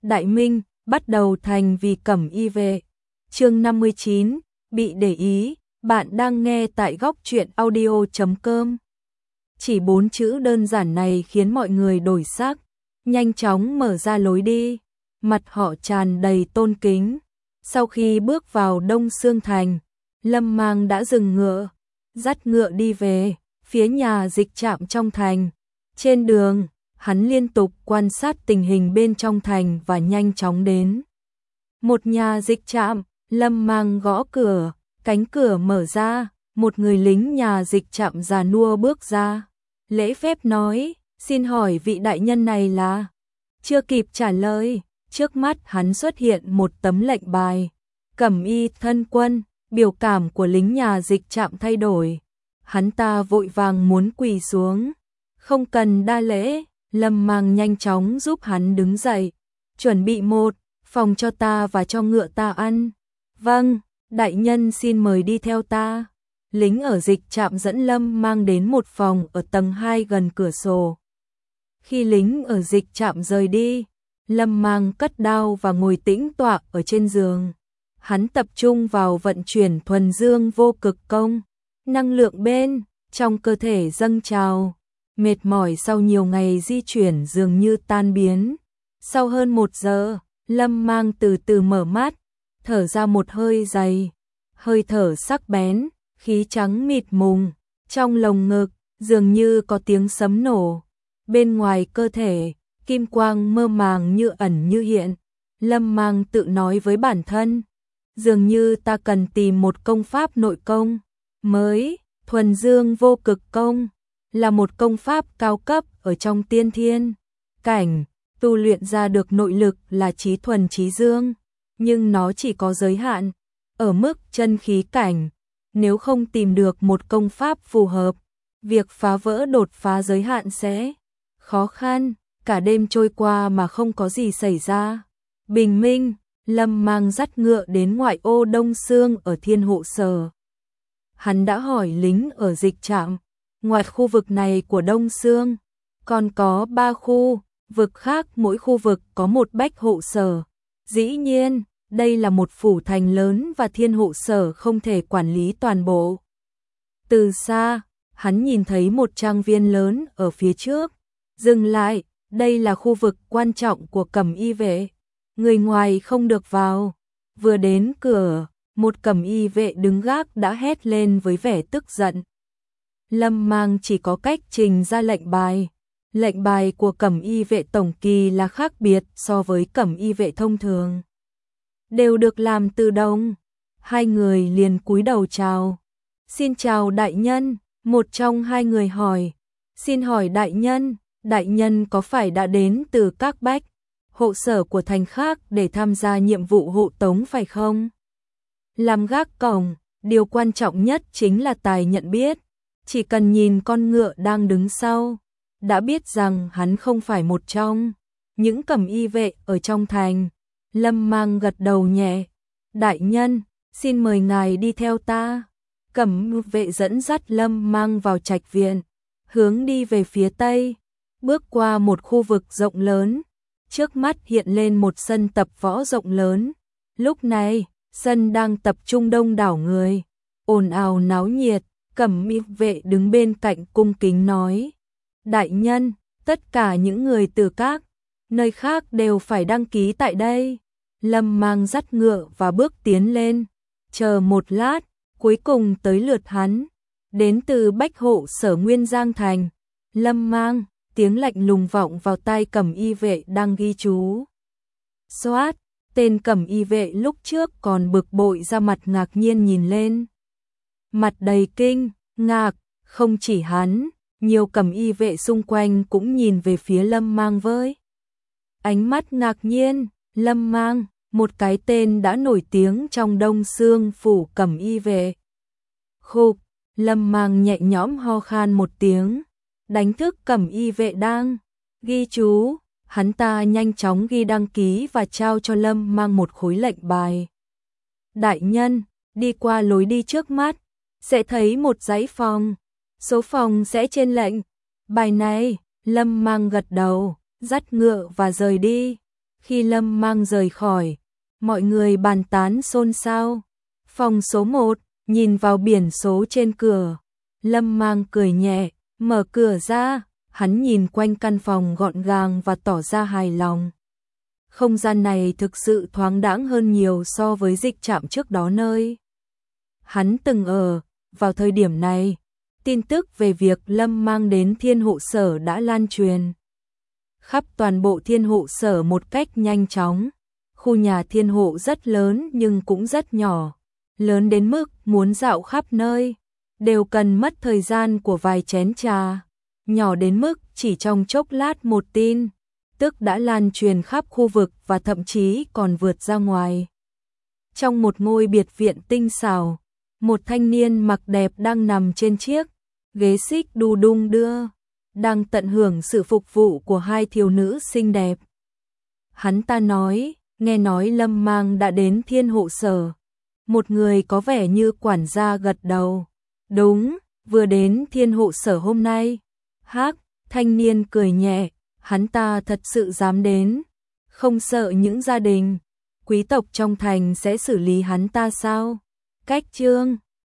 Đại Minh, bắt đầu thành vì Cẩm Y vệ. Chương 59, bị để ý, bạn đang nghe tại góc truyện audio.com. Chỉ 4 chữ đơn giản này khiến mọi người đổi sắc, nhanh chóng mở ra lối đi, mặt họ tràn đầy tôn kính. Sau khi bước vào Đông Xương Thành, Lâm Mang đã dừng ngựa, dắt ngựa đi về phía nhà dịch trạm trong thành. Trên đường, hắn liên tục quan sát tình hình bên trong thành và nhanh chóng đến một nhà dịch trạm. Lâm Mang gõ cửa, cánh cửa mở ra, một người lính nhà dịch trạm già nua bước ra, lễ phép nói, xin hỏi vị đại nhân này là... Chưa kịp trả lời, trước mắt hắn xuất hiện một tấm lệnh bài. Cẩm Y thân quân, biểu cảm của lính nhà dịch trạm thay đổi. Hắn ta vội vàng muốn quỳ xuống. Không cần đa lễ, Lâm Mang nhanh chóng giúp hắn đứng dậy. Chuẩn bị một phòng cho ta và cho ngựa ta ăn. Vâng, đại nhân xin mời đi theo ta. Lính ở dịch trạm dẫn Lâm Mang đến một phòng ở tầng 2 gần cửa sổ. Khi lính ở dịch trạm rời đi, Lâm Mang cất đao và ngồi tĩnh tọa ở trên giường. Hắn tập trung vào vận chuyển thuần dương vô cực công. Năng lượng bên trong cơ thể dâng trào, mệt mỏi sau nhiều ngày di chuyển dường như tan biến. Sau hơn 1 giờ, Lâm Mang từ từ mở mắt, thở ra một hơi dày, hơi thở sắc bén, khí trắng mịt mùng, trong lồng ngực dường như có tiếng sấm nổ. Bên ngoài cơ thể, kim quang mơ màng như ẩn như hiện. Lâm Mang tự nói với bản thân, dường như ta cần tìm một công pháp nội công mới. Thuần dương vô cực công là một công pháp cao cấp ở trong tiên thiên cảnh, tu luyện ra được nội lực là trí thuần trí dương, nhưng nó chỉ có giới hạn ở mức chân khí cảnh. Nếu không tìm được một công pháp phù hợp, việc phá vỡ đột phá giới hạn sẽ khó khăn. Cả đêm trôi qua mà không có gì xảy ra. Bình minh, Lâm Mang dắt ngựa đến ngoại ô Đông Xương ở Thiên Hộ Sở. Hắn đã hỏi lính ở dịch trạm, ngoài khu vực này của Đông Xương, còn có 3 khu vực khác, mỗi khu vực có một bách hộ sở. Dĩ nhiên, đây là một phủ thành lớn và Thiên Hộ Sở không thể quản lý toàn bộ. Từ xa, hắn nhìn thấy một trang viên lớn ở phía trước. Dừng lại, đây là khu vực quan trọng của Cẩm Y vệ. Người ngoài không được vào. Vừa đến cửa, một Cẩm Y vệ đứng gác đã hét lên với vẻ tức giận. Lâm Mang chỉ có cách trình ra lệnh bài. Lệnh bài của Cẩm Y vệ tổng kỳ là khác biệt so với Cẩm Y vệ thông thường. Đều được làm từ đồng. Hai người liền cúi đầu chào. Xin chào đại nhân, một trong hai người hỏi. Xin hỏi đại nhân có phải đã đến từ các bách hộ sở của thành khác để tham gia nhiệm vụ hộ tống phải không? Làm gác cổng, điều quan trọng nhất chính là tài nhận biết. Chỉ cần nhìn con ngựa đang đứng sau, đã biết rằng hắn không phải một trong những Cẩm Y vệ ở trong thành. Lâm Mang gật đầu nhẹ. Đại nhân, xin mời ngài đi theo ta. Cẩm vệ dẫn dắt Lâm Mang vào trạch viện, hướng đi về phía tây, bước qua một khu vực rộng lớn. Trước mắt hiện lên một sân tập võ rộng lớn. Lúc này, sân đang tập trung đông đảo người, ồn ào náo nhiệt. Cẩm Y vệ đứng bên cạnh cung kính nói, đại nhân, tất cả những người từ các nơi khác đều phải đăng ký tại đây. Lâm Mang dắt ngựa và bước tiến lên, chờ một lát, cuối cùng tới lượt hắn. Đến từ bách hộ sở Nguyên Giang Thành. Lâm Mang, tiếng lạnh lùng vọng vào tai Cẩm Y vệ đang ghi chú. Xoát, tên Cẩm Y vệ lúc trước còn bực bội ra mặt ngạc nhiên nhìn lên. Mặt đầy kinh, ngạc, không chỉ hắn, nhiều Cẩm Y vệ xung quanh cũng nhìn về phía Lâm Mang với ánh mắt ngạc nhiên. Lâm Mang, một cái tên đã nổi tiếng trong Đông Xương phủ Cẩm Y vệ. Khục, Lâm Mang nhẹ nhõm ho khan một tiếng, đánh thức Cẩm Y vệ đang ghi chú. Hắn ta nhanh chóng ghi đăng ký và trao cho Lâm Mang một khối lệnh bài. Đại nhân, đi qua lối đi trước mắt, sẽ thấy một dãy phòng. Số phòng sẽ trên lệnh bài này. Lâm Mang gật đầu, dắt ngựa và rời đi. Khi Lâm Mang rời khỏi, mọi người bàn tán xôn xao. Phòng số 1, nhìn vào biển số trên cửa, Lâm Mang cười nhẹ, mở cửa ra, hắn nhìn quanh căn phòng gọn gàng và tỏ ra hài lòng. Không gian này thực sự thoáng đãng hơn nhiều so với dịch trạm trước đó nơi hắn từng ở. Vào thời điểm này, tin tức về việc Lâm Mang đến Thiên Hộ Sở đã lan truyền khắp toàn bộ Thiên Hộ Sở một cách nhanh chóng. Khu nhà Thiên Hộ rất lớn nhưng cũng rất nhỏ, lớn đến mức muốn dạo khắp nơi đều cần mất thời gian của vài chén trà, nhỏ đến mức chỉ trong chốc lát một tin tức đã lan truyền khắp khu vực và thậm chí còn vượt ra ngoài. Trong một ngôi biệt viện tinh xảo, một thanh niên mặc đẹp đang nằm trên chiếc ghế xích đu đung đưa, đang tận hưởng sự phục vụ của hai thiếu nữ xinh đẹp. Hắn ta nói, nghe nói Lâm Mang đã đến Thiên Hộ Sở. Một người có vẻ như quản gia gật đầu. Đúng, vừa đến Thiên Hộ Sở hôm nay. Hắc, thanh niên cười nhẹ, hắn ta thật sự dám đến. Không sợ những gia đình quý tộc trong thành sẽ xử lý hắn ta sao? Cách chương